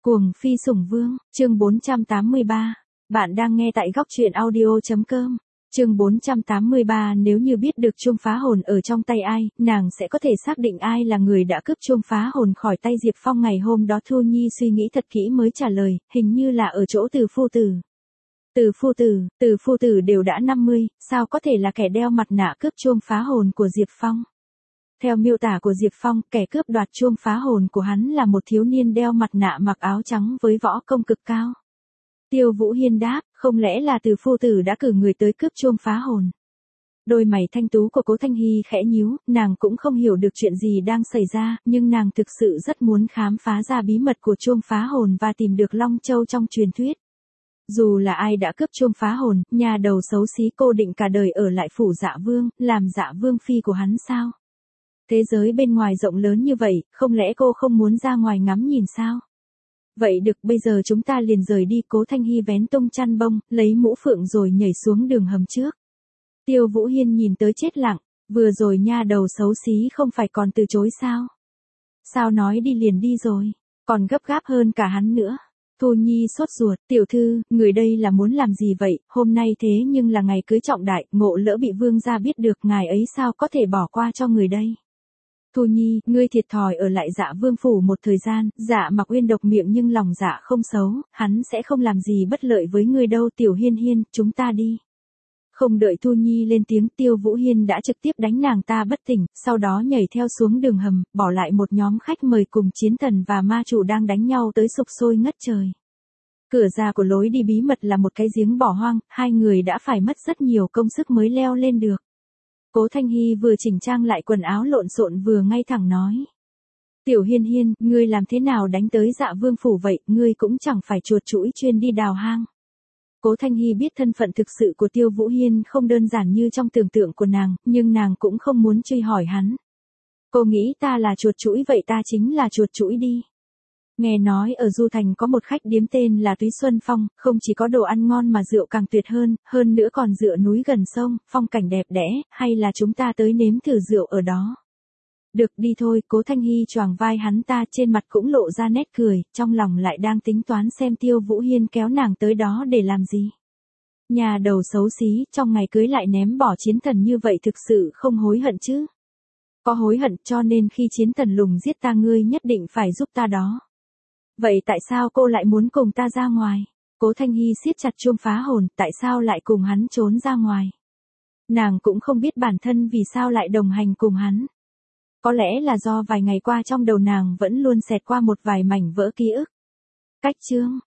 Cuồng phi sủng vương, chương 483. Bạn đang nghe tại góc truyện audio.com. Chương 483. Nếu như biết được chuông phá hồn ở trong tay ai, nàng sẽ có thể xác định ai là người đã cướp chuông phá hồn khỏi tay Diệp Phong ngày hôm đó. Thu Nhi suy nghĩ thật kỹ mới trả lời, hình như là ở chỗ Từ phu tử. Từ phu tử đều đã 50, sao có thể là kẻ đeo mặt nạ cướp chuông phá hồn của Diệp Phong? Theo miêu tả của Diệp Phong, kẻ cướp đoạt chuông phá hồn của hắn là một thiếu niên đeo mặt nạ mặc áo trắng với võ công cực cao. Tiêu Vũ Hiên đáp, không lẽ là Từ phu tử đã cử người tới cướp chuông phá hồn? Đôi mày thanh tú của Cố Thanh Hy khẽ nhíu, nàng cũng không hiểu được chuyện gì đang xảy ra, nhưng nàng thực sự rất muốn khám phá ra bí mật của chuông phá hồn và tìm được Long Châu trong truyền thuyết. Dù là ai đã cướp chuông phá hồn, nhà đầu xấu xí cô định cả đời ở lại phủ Dạ Vương, làm Dạ Vương phi của hắn sao? Thế giới bên ngoài rộng lớn như vậy, không lẽ cô không muốn ra ngoài ngắm nhìn sao? Vậy được, bây giờ chúng ta liền rời đi. Cố Thanh Hy vén tung chăn bông, lấy mũ phượng rồi nhảy xuống đường hầm trước. Tiêu Vũ Hiên nhìn tới chết lặng, vừa rồi nha đầu xấu xí không phải còn từ chối sao? Sao nói đi liền đi rồi, còn gấp gáp hơn cả hắn nữa. Thu Nhi sốt ruột, tiểu thư, người đây là muốn làm gì vậy, hôm nay thế nhưng là ngày cưới trọng đại, ngộ lỡ bị vương gia biết được, ngài ấy sao có thể bỏ qua cho người đây. Thu Nhi, ngươi thiệt thòi ở lại Dạ Vương phủ một thời gian. Dạ Mặc Uyên độc miệng nhưng lòng dạ không xấu, hắn sẽ không làm gì bất lợi với ngươi đâu. Tiểu Hiên Hiên, chúng ta đi. Không đợi Thu Nhi lên tiếng, Tiêu Vũ Hiên đã trực tiếp đánh nàng ta bất tỉnh, sau đó nhảy theo xuống đường hầm, bỏ lại một nhóm khách mời cùng chiến thần và ma chủ đang đánh nhau tới sục sôi ngất trời. Cửa ra của lối đi bí mật là một cái giếng bỏ hoang, hai người đã phải mất rất nhiều công sức mới leo lên được. Cố Thanh Hy vừa chỉnh trang lại quần áo lộn xộn vừa ngay thẳng nói. Tiểu Hiên Hiên, ngươi làm thế nào đánh tới Dạ Vương phủ vậy, ngươi cũng chẳng phải chuột chũi chuyên đi đào hang. Cố Thanh Hy biết thân phận thực sự của Tiêu Vũ Hiên không đơn giản như trong tưởng tượng của nàng, nhưng nàng cũng không muốn truy hỏi hắn. Cô nghĩ ta là chuột chũi vậy ta chính là chuột chũi đi. Nghe nói ở Du Thành có một khách điếm tên là Túy Xuân Phong, không chỉ có đồ ăn ngon mà rượu càng tuyệt hơn nữa còn dựa núi gần sông, phong cảnh đẹp đẽ, hay là chúng ta tới nếm thử rượu ở đó. Được, đi thôi. Cố Thanh Hy choàng vai hắn ta, trên mặt cũng lộ ra nét cười, trong lòng lại đang tính toán xem Tiêu Vũ Hiên kéo nàng tới đó để làm gì. Nhà đầu xấu xí, trong ngày cưới lại ném bỏ chiến thần như vậy thực sự không hối hận chứ? Có hối hận, cho nên khi chiến thần lùng giết ta ngươi nhất định phải giúp ta đó. Vậy tại sao cô lại muốn cùng ta ra ngoài? Cố Thanh Hy siết chặt chuông phá hồn, tại sao lại cùng hắn trốn ra ngoài? Nàng cũng không biết bản thân vì sao lại đồng hành cùng hắn. Có lẽ là do vài ngày qua trong đầu nàng vẫn luôn xẹt qua một vài mảnh vỡ ký ức. Cách chương,